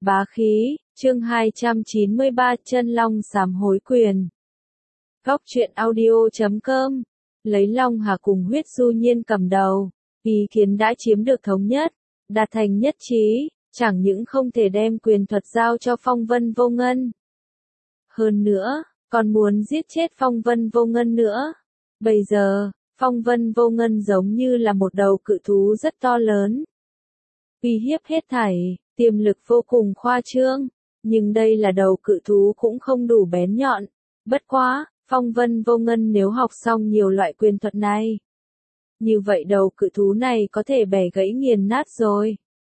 Bá khí, chương 293 chân long sám hối quyền. Góc truyện audio.com. Lấy Long Hà cùng Huyết Du Nhiên cầm đầu, ý kiến đã chiếm được thống nhất, đạt thành nhất trí, chẳng những không thể đem quyền thuật giao cho Phong Vân Vô Ngân. Hơn nữa, còn muốn giết chết Phong Vân Vô Ngân nữa. Bây giờ, Phong Vân Vô Ngân giống như là một đầu cự thú rất to lớn. Uy hiếp hết thảy, tiềm lực vô cùng khoa trương, nhưng đây là đầu cự thú cũng không đủ bén nhọn. Bất quá, Phong Vân Vô Ngân nếu học xong nhiều loại quyền thuật này, như vậy đầu cự thú này có thể bẻ gãy nghiền nát rồi.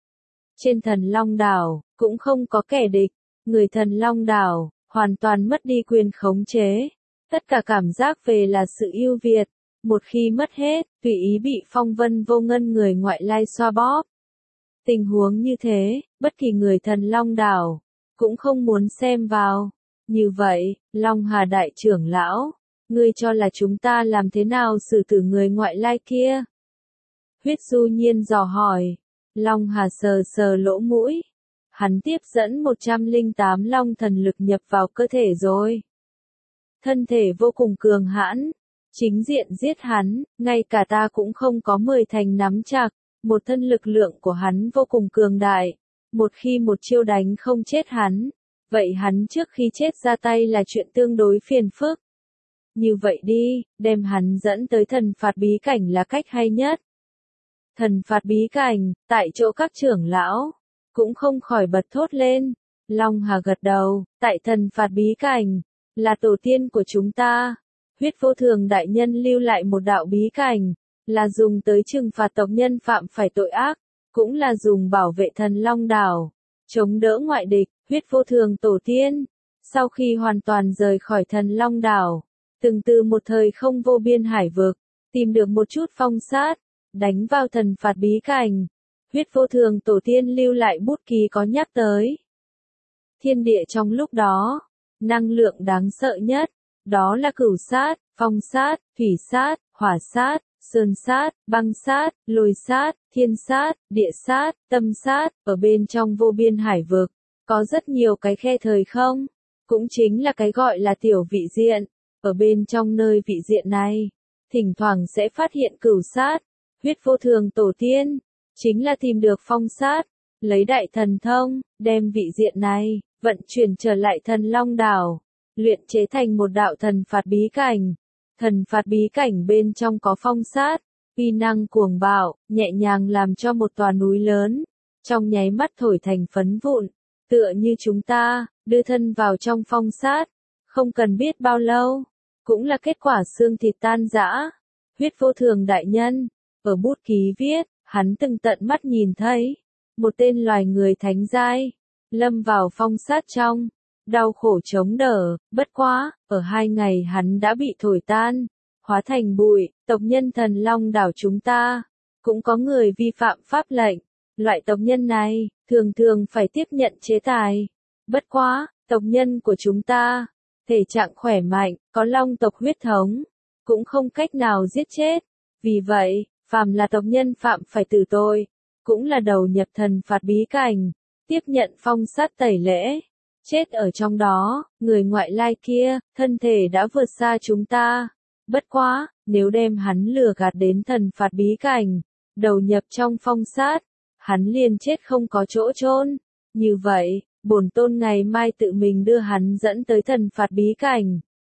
Trên Thần Long Đảo, cũng không có kẻ địch, người Thần Long Đảo, hoàn toàn mất đi quyền khống chế. Tất cả cảm giác về là sự ưu việt, một khi mất hết, tùy ý bị Phong Vân Vô Ngân người ngoại lai xoa bóp. Tình huống như thế, bất kỳ người Thần Long Đảo, cũng không muốn xem vào. Như vậy, Long Hà đại trưởng lão, ngươi cho là chúng ta làm thế nào xử tử người ngoại lai kia? Huyết Du Nhiên dò hỏi. Long Hà sờ sờ lỗ mũi. Hắn tiếp dẫn 108 long thần lực nhập vào cơ thể rồi. Thân thể vô cùng cường hãn, chính diện giết hắn, ngay cả ta cũng không có 10 thành nắm chặt. Một thân lực lượng của hắn vô cùng cường đại, một khi một chiêu đánh không chết hắn, vậy hắn trước khi chết ra tay là chuyện tương đối phiền phức. Như vậy đi, đem hắn dẫn tới thần phạt bí cảnh là cách hay nhất. Thần phạt bí cảnh, tại chỗ các trưởng lão, cũng không khỏi bật thốt lên. Long Hà gật đầu, tại thần phạt bí cảnh, là tổ tiên của chúng ta. Huyết Vô Thường đại nhân lưu lại một đạo bí cảnh, là dùng tới trừng phạt tộc nhân phạm phải tội ác, cũng là dùng bảo vệ Thần Long Đảo, chống đỡ ngoại địch. Huyết Vô Thường tổ tiên, sau khi hoàn toàn rời khỏi Thần Long Đảo, từng từ một thời không vô biên hải vực, tìm được một chút phong sát, đánh vào thần phạt bí cảnh. Huyết Vô Thường tổ tiên lưu lại bút ký có nhắc tới thiên địa trong lúc đó, năng lượng đáng sợ nhất, đó là cửu sát, phong sát, thủy sát, hỏa sát, sơn sát, băng sát, lôi sát, thiên sát, địa sát, tâm sát. Ở bên trong vô biên hải vực, có rất nhiều cái khe thời không, cũng chính là cái gọi là tiểu vị diện. Ở bên trong nơi vị diện này, thỉnh thoảng sẽ phát hiện cửu sát. Huyết Vô Thường tổ tiên, chính là tìm được phong sát, lấy đại thần thông, đem vị diện này, vận chuyển trở lại Thần Long Đảo, luyện chế thành một đạo thần phạt bí cảnh. Thần phạt bí cảnh bên trong có phong sát, uy năng cuồng bạo, nhẹ nhàng làm cho một tòa núi lớn, trong nháy mắt thổi thành phấn vụn. Tựa như chúng ta, đưa thân vào trong phong sát, không cần biết bao lâu, cũng là kết quả xương thịt tan rã. Huyết Vô Thường đại nhân, ở bút ký viết, hắn từng tận mắt nhìn thấy, một tên loài người thánh giai, lâm vào phong sát trong, đau khổ chống đỡ, bất quá, ở 2 ngày hắn đã bị thổi tan, hóa thành bụi. Tộc nhân Thần Long Đảo chúng ta, cũng có người vi phạm pháp lệnh, loại tộc nhân này, thường thường phải tiếp nhận chế tài. Bất quá, tộc nhân của chúng ta, thể trạng khỏe mạnh, có long tộc huyết thống, cũng không cách nào giết chết. Vì vậy, phàm là tộc nhân phạm phải tử tội, cũng là đầu nhập thần phạt bí cảnh, tiếp nhận phong sát tẩy lễ, chết ở trong đó. Người ngoại lai kia, thân thể đã vượt xa chúng ta. Bất quá, nếu đem hắn lừa gạt đến thần phạt bí cảnh, đầu nhập trong phong sát, hắn liền chết không có chỗ chôn. Như vậy, bổn tôn ngày mai tự mình đưa hắn dẫn tới thần phạt bí cảnh,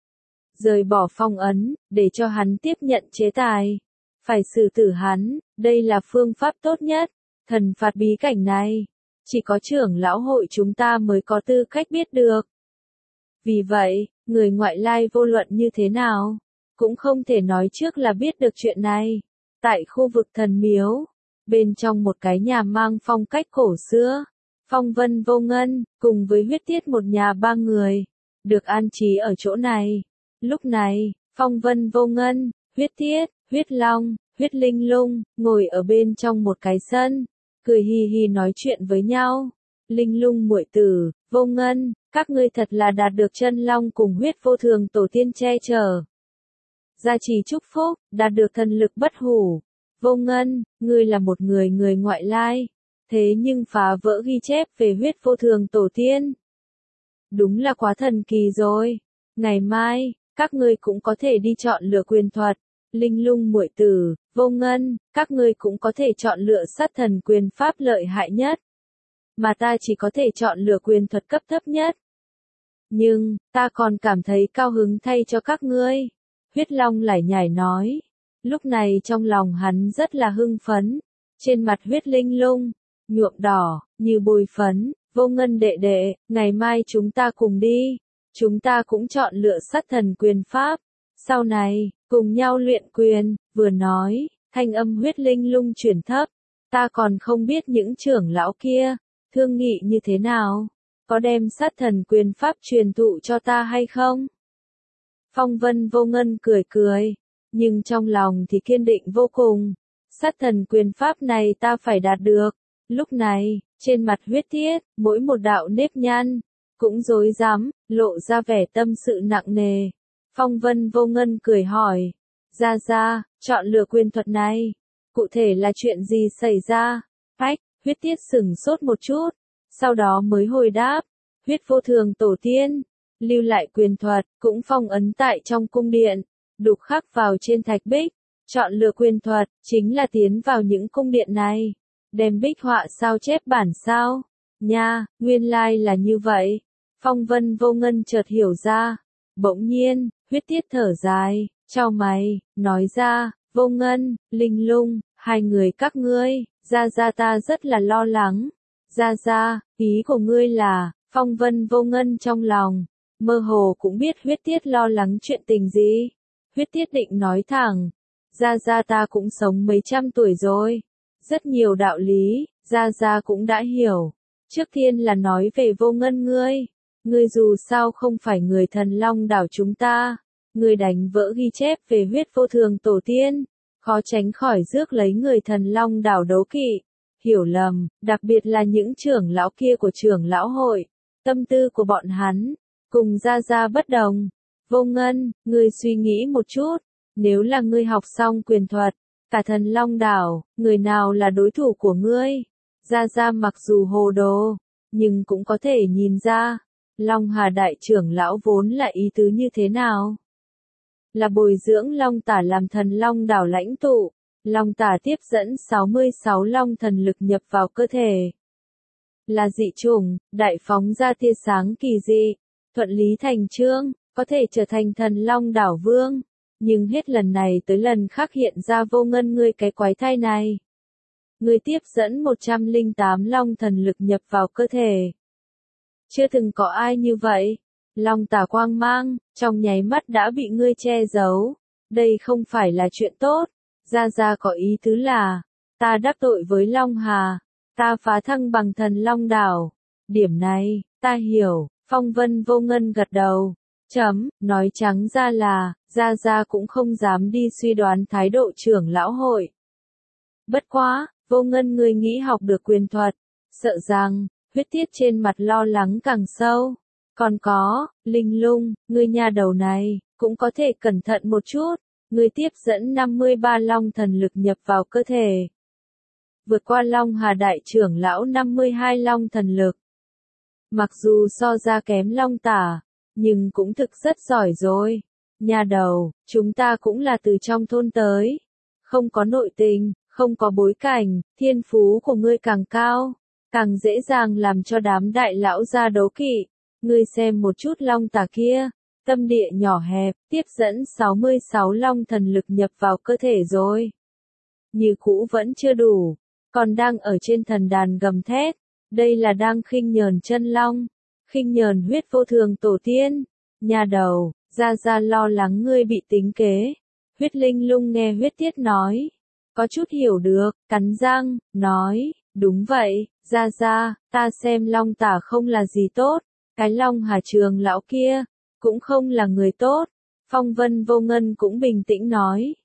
rời bỏ phong ấn, để cho hắn tiếp nhận chế tài. Phải xử tử hắn, đây là phương pháp tốt nhất. Thần phạt bí cảnh này, chỉ có trưởng lão hội chúng ta mới có tư cách biết được. Vì vậy, người ngoại lai vô luận như thế nào, cũng không thể nói trước là biết được chuyện này. Tại khu vực thần miếu, bên trong một cái nhà mang phong cách cổ xưa, Phong Vân Vô Ngân, cùng với Huyết Tiết một nhà 3 người, được an trí ở chỗ này. Lúc này, Phong Vân Vô Ngân, Huyết Tiết, Huyết Long, Huyết Linh Lung, ngồi ở bên trong một cái sân, cười hì hì nói chuyện với nhau. Linh Lung muội tử, Vô Ngân, các ngươi thật là đạt được chân long cùng Huyết Vô Thường tổ tiên che chở, gia trì chúc phúc, đạt được thần lực bất hủ. Vô Ngân, ngươi là một người ngoại lai, thế nhưng phá vỡ ghi chép về huyết vô thường tổ tiên. Đúng là quá thần kỳ rồi. Ngày mai, các ngươi cũng có thể đi chọn lựa quyền thuật. Linh Lung muội tử, Vô Ngân, các ngươi cũng có thể chọn lựa sát thần quyền pháp lợi hại nhất. Mà ta chỉ có thể chọn lựa quyền thuật cấp thấp nhất. Nhưng, ta còn cảm thấy cao hứng thay cho các ngươi. Huyết Long lải nhải nói. Lúc này trong lòng hắn rất là hưng phấn. Trên mặt huyết linh lung, nhuộm đỏ, như bôi phấn. Vô Ngân đệ đệ, ngày mai chúng ta cùng đi. Chúng ta cũng chọn lựa sát thần quyền pháp. Sau này, cùng nhau luyện quyền, vừa nói, thanh âm huyết linh lung chuyển thấp. Ta còn không biết những trưởng lão kia, thương nghị như thế nào? Có đem sát thần quyền pháp truyền thụ cho ta hay không? Phong Vân Vô Ngân cười cười, nhưng trong lòng thì kiên định vô cùng. Sát thần quyền pháp này ta phải đạt được. Lúc này, trên mặt huyết thiết, mỗi một đạo nếp nhăn, cũng rối rắm, lộ ra vẻ tâm sự nặng nề. Phong Vân Vô Ngân cười hỏi, ra, chọn lựa quyền thuật này, cụ thể là chuyện gì xảy ra? Phách, huyết tiết sửng sốt một chút, sau đó mới hồi đáp, huyết vô thường tổ tiên, lưu lại quyền thuật, cũng phong ấn tại trong cung điện, đục khắc vào trên thạch bích, chọn lựa quyền thuật, chính là tiến vào những cung điện này, đem bích họa sao chép bản sao, nha, nguyên lai là như vậy. Phong Vân Vô Ngân chợt hiểu ra, bỗng nhiên, huyết tiết thở dài, chau mày, nói ra, Vô Ngân, Linh Lung, hai người các ngươi, ra ta rất là lo lắng. Ra, ý của ngươi là, Phong Vân Vô Ngân trong lòng, mơ hồ cũng biết huyết tiết lo lắng chuyện tình gì. Huyết tiết định nói thẳng, ra ta cũng sống mấy trăm tuổi rồi, rất nhiều đạo lý, ra cũng đã hiểu. Trước tiên là nói về Vô Ngân ngươi dù sao không phải người Thần Long đảo chúng ta, ngươi đánh vỡ ghi chép về huyết vô thường tổ tiên, khó tránh khỏi rước lấy người Thần Long đảo đố kỵ, hiểu lầm, đặc biệt là những trưởng lão kia của trưởng lão hội, tâm tư của bọn hắn, cùng ra bất đồng. Vô Ngân, ngươi suy nghĩ một chút, nếu là ngươi học xong quyền thuật, cả Thần Long đảo, người nào là đối thủ của ngươi? Ra mặc dù hồ đồ, nhưng cũng có thể nhìn ra, Long Hà đại trưởng lão vốn là ý tứ như thế nào? Là bồi dưỡng Long Tả làm Thần Long đảo lãnh tụ, Long Tả tiếp dẫn 66 Long thần lực nhập vào cơ thể. Là dị chủng, đại phóng ra tia sáng kỳ dị, thuận lý thành chương, có thể trở thành Thần Long đảo vương. Nhưng hết lần này tới lần khác hiện ra Vô Ngân ngươi cái quái thai này. Ngươi tiếp dẫn 108 Long thần lực nhập vào cơ thể. Chưa từng có ai như vậy. Long Tả quang mang, trong nháy mắt đã bị ngươi che giấu. Đây không phải là chuyện tốt. Ra có ý tứ là, ta đắc tội với Long Hà, ta phá thăng bằng Thần Long đảo. Điểm này, ta hiểu. Phong Vân Vô Ngân gật đầu. Nói trắng ra là, ra cũng không dám đi suy đoán thái độ trưởng lão hội. Bất quá, Vô Ngân ngươi nghĩ học được quyền thuật, sợ rằng, huyết tiết trên mặt lo lắng càng sâu. Còn có, Linh Lung, ngươi nhà đầu này, cũng có thể cẩn thận một chút, ngươi tiếp dẫn 53 Long thần lực nhập vào cơ thể. Vượt qua Long Hà đại trưởng lão 52 Long thần lực. Mặc dù so ra kém Long Tả, nhưng cũng thực rất giỏi rồi. Nhà đầu, chúng ta cũng là từ trong thôn tới. Không có nội tình, không có bối cảnh, thiên phú của ngươi càng cao, càng dễ dàng làm cho đám đại lão ra đấu kỵ. Ngươi xem một chút Long Tả kia, tâm địa nhỏ hẹp, tiếp dẫn 66 Long thần lực nhập vào cơ thể rồi. Như cũ vẫn chưa đủ, còn đang ở trên thần đàn gầm thét, đây là đang khinh nhờn chân long, khinh nhờn huyết vô thường tổ tiên. Nhà đầu, ra lo lắng ngươi bị tính kế. Huyết Linh Lung nghe huyết tiết nói, có chút hiểu được, cắn răng, nói, đúng vậy, ra, ta xem Long Tả không là gì tốt, cái Long Hà trường lão kia, cũng không là người tốt. Phong Vân Vô Ngân cũng bình tĩnh nói,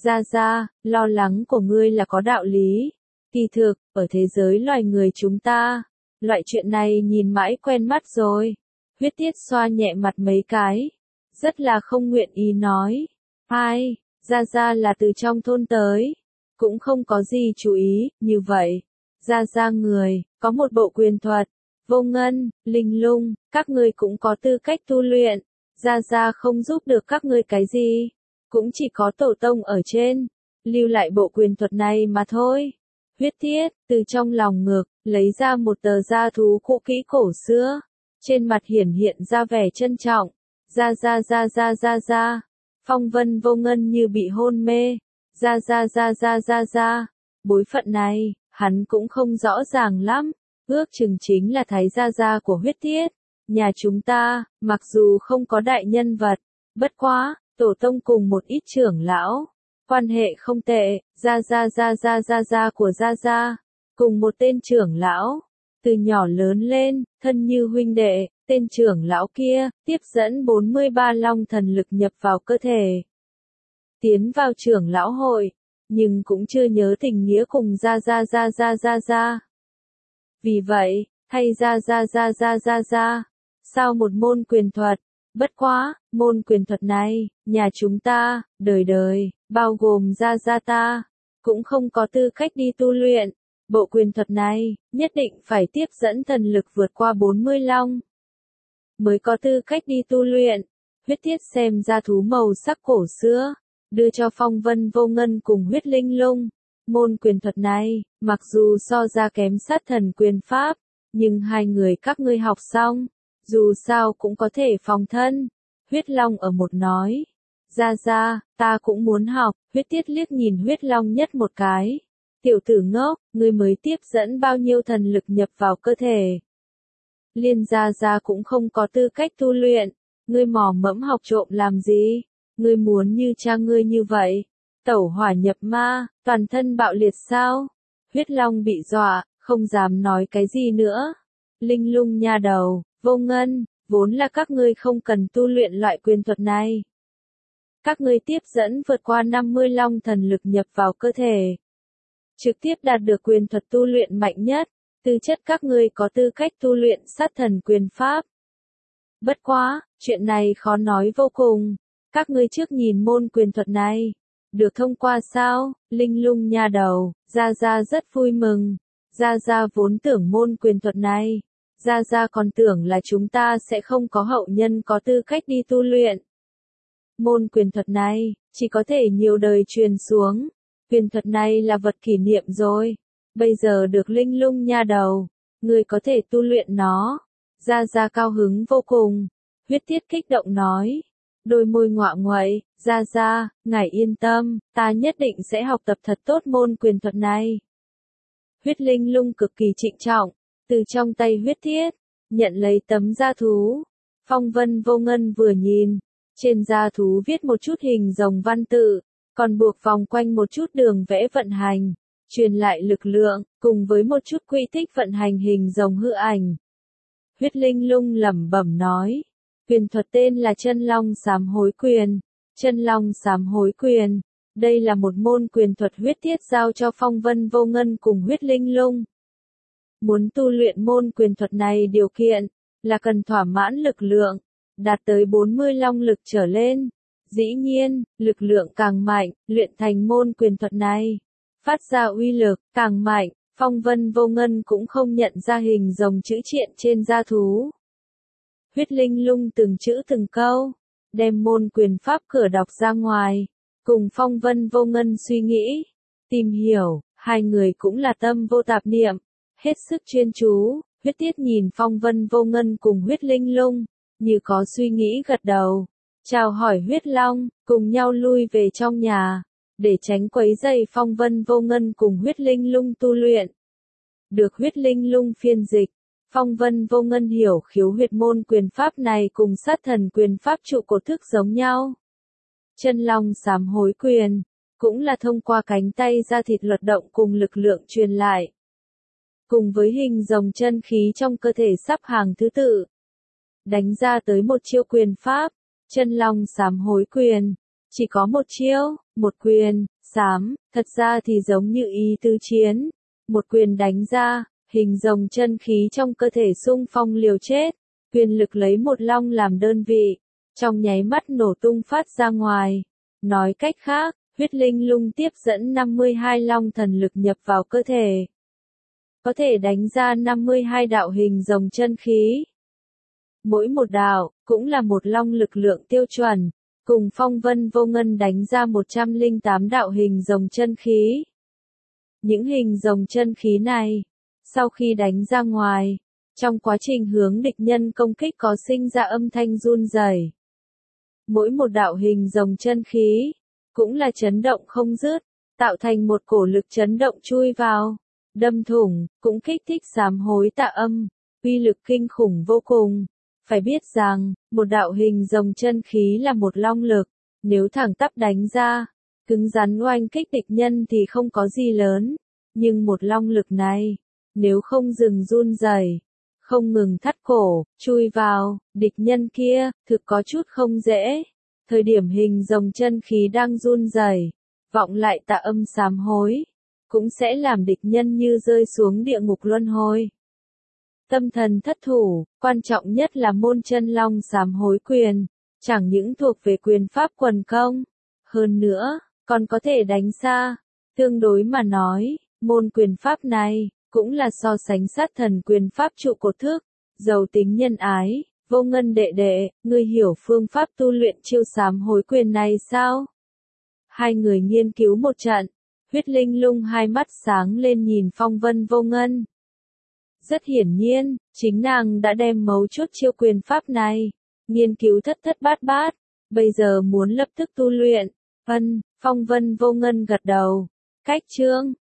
ra, lo lắng của ngươi là có đạo lý. Kỳ thực, ở thế giới loài người chúng ta, loại chuyện này nhìn mãi quen mắt rồi. Huyết tiết xoa nhẹ mặt mấy cái, rất là không nguyện ý nói. Ai, ra là từ trong thôn tới, cũng không có gì chú ý, như vậy. Ra người, có một bộ quyền thuật. Vô Ngân, Linh Lung, các ngươi cũng có tư cách tu luyện. Ra không giúp được các ngươi cái gì. Cũng chỉ có tổ tông ở trên. Lưu lại bộ quyền thuật này mà thôi. Huyết Thiết, từ trong lòng ngực, lấy ra một tờ da thú cũ kỹ cổ xưa. Trên mặt hiển hiện ra vẻ trân trọng. Ra. Phong Vân Vô Ngân như bị hôn mê. Ra. Bối phận này, hắn cũng không rõ ràng lắm. Ước chừng chính là thái gia của Huyết Thiết. Nhà chúng ta, mặc dù không có đại nhân vật, bất quá, tổ tông cùng một ít trưởng lão. Quan hệ không tệ, ra của ra. Cùng một tên trưởng lão. Từ nhỏ lớn lên, thân như huynh đệ, tên trưởng lão kia, tiếp dẫn 43 long thần lực nhập vào cơ thể. Tiến vào trưởng lão hội, nhưng cũng chưa nhớ tình nghĩa cùng ra. Vì vậy, thay ra. Sao một môn quyền thuật? Bất quá, môn quyền thuật này, nhà chúng ta, đời, bao gồm ra ta, cũng không có tư cách đi tu luyện. Bộ quyền thuật này, nhất định phải tiếp dẫn thần lực vượt qua 40 long. Mới có tư cách đi tu luyện. Huyết Thiết xem ra thú màu sắc cổ xưa, đưa cho Phong Vân Vô Ngân cùng Huyết Linh Lung. Môn quyền thuật này, mặc dù so ra kém sát thần quyền pháp, nhưng hai người các ngươi học xong, dù sao cũng có thể phòng thân. Huyết Long ở một nói. Ra, ta cũng muốn học. Huyết Thiết liếc nhìn Huyết Long nhất một cái. Tiểu tử ngốc, ngươi mới tiếp dẫn bao nhiêu thần lực nhập vào cơ thể. Liên ra cũng không có tư cách tu luyện. Ngươi mò mẫm học trộm làm gì? Ngươi muốn như cha ngươi như vậy. Tẩu hỏa nhập ma, toàn thân bạo liệt sao? Huyết Long bị dọa, không dám nói cái gì nữa. Linh Lung nha đầu, Vô Ngân, vốn là các ngươi không cần tu luyện loại quyền thuật này. Các ngươi tiếp dẫn vượt qua 50 long thần lực nhập vào cơ thể. Trực tiếp đạt được quyền thuật tu luyện mạnh nhất, tư chất các ngươi có tư cách tu luyện sát thần quyền pháp. Bất quá, chuyện này khó nói vô cùng. Các ngươi trước nhìn môn quyền thuật này. Được thông qua sao? Linh Lung nha đầu, ra rất vui mừng. Ra vốn tưởng môn quyền thuật này. Ra còn tưởng là chúng ta sẽ không có hậu nhân có tư cách đi tu luyện. Môn quyền thuật này, chỉ có thể nhiều đời truyền xuống. Quyền thuật này là vật kỷ niệm rồi. Bây giờ được Linh Lung nha đầu, người có thể tu luyện nó. Ra cao hứng vô cùng. Huyết Thiết kích động nói. Đôi môi ngọa nguậy, ra, ngài yên tâm, ta nhất định sẽ học tập thật tốt môn quyền thuật này. Huyết Linh Lung cực kỳ trịnh trọng, từ trong tay Huyết Thiết, nhận lấy tấm da thú. Phong Vân Vô Ngân vừa nhìn, trên da thú viết một chút hình rồng văn tự, còn buộc vòng quanh một chút đường vẽ vận hành, truyền lại lực lượng, cùng với một chút quy tích vận hành hình rồng hư ảnh. Huyết Linh Lung lẩm bẩm nói, quyền thuật tên là Chân Long Sám Hối Quyền. Chân Long Sám Hối Quyền, đây là một môn quyền thuật Huyết Thiết giao cho Phong Vân Vô Ngân cùng Huyết Linh Lung. Muốn tu luyện môn quyền thuật này điều kiện là cần thỏa mãn lực lượng, đạt tới 40 long lực trở lên. Dĩ nhiên, lực lượng càng mạnh, luyện thành môn quyền thuật này, phát ra uy lực càng mạnh. Phong Vân Vô Ngân cũng không nhận ra hình rồng chữ triện trên da thú. Huyết Linh Lung từng chữ từng câu, đem môn quyền pháp cửa đọc ra ngoài, cùng Phong Vân Vô Ngân suy nghĩ, tìm hiểu, hai người cũng là tâm vô tạp niệm, hết sức chuyên chú. Huyết Thiết nhìn Phong Vân Vô Ngân cùng Huyết Linh Lung, như có suy nghĩ gật đầu, chào hỏi Huyết Long, cùng nhau lui về trong nhà, để tránh quấy rầy Phong Vân Vô Ngân cùng Huyết Linh Lung tu luyện. Được Huyết Linh Lung phiên dịch, Phong Vân Vô Ngân hiểu khiếu huyệt môn quyền pháp này cùng sát thần quyền pháp trụ cột thức giống nhau. Chân Long Sám Hối Quyền, cũng là thông qua cánh tay da thịt luật động cùng lực lượng truyền lại. Cùng với hình rồng chân khí trong cơ thể sắp hàng thứ tự. Đánh ra tới một chiêu quyền pháp, Chân Long Sám Hối Quyền. Chỉ có một chiêu, một quyền, sám, thật ra thì giống như ý tứ chiến. Một quyền đánh ra, hình rồng chân khí trong cơ thể xung phong liều chết, quyền lực lấy một long làm đơn vị, trong nháy mắt nổ tung phát ra ngoài. Nói cách khác, Huyết Linh Lung tiếp dẫn 52 long thần lực nhập vào cơ thể. có thể đánh ra 52 đạo hình rồng chân khí. Mỗi một đạo, cũng là một long lực lượng tiêu chuẩn, cùng Phong Vân Vô Ngân đánh ra 108 đạo hình rồng chân khí. Những hình rồng chân khí này, sau khi đánh ra ngoài, trong quá trình hướng địch nhân công kích có sinh ra âm thanh run rẩy. Mỗi một đạo hình rồng chân khí, cũng là chấn động không dứt, tạo thành một cổ lực chấn động chui vào, đâm thủng, cũng kích thích sám hối tạ âm, uy lực kinh khủng vô cùng. Phải biết rằng, một đạo hình rồng chân khí là một long lực, nếu thẳng tắp đánh ra, cứng rắn oanh kích địch nhân thì không có gì lớn, nhưng một long lực này, nếu không dừng run rẩy, không ngừng thắt cổ, chui vào, địch nhân kia, thực có chút không dễ. Thời điểm hình rồng chân khí đang run rẩy, vọng lại tạ âm sám hối, cũng sẽ làm địch nhân như rơi xuống địa ngục luân hồi. Tâm thần thất thủ, quan trọng nhất là môn chân long sám hối quyền, chẳng những thuộc về quyền pháp quần công, hơn nữa, còn có thể đánh xa. Tương đối mà nói, môn quyền pháp này, cũng là so sánh sát thần quyền pháp trụ cột thức, giàu tính nhân ái. Vô Ngân đệ đệ, ngươi hiểu phương pháp tu luyện chiêu sám hối quyền này sao? Hai người nghiên cứu một trận, Huyết Linh Lung hai mắt sáng lên nhìn Phong Vân Vô Ngân. Rất hiển nhiên, chính nàng đã đem mấu chốt chiêu quyền pháp này, nghiên cứu thất thất bát bát, bây giờ muốn lập tức tu luyện. Phong Vân Vô Ngân gật đầu. Cách chương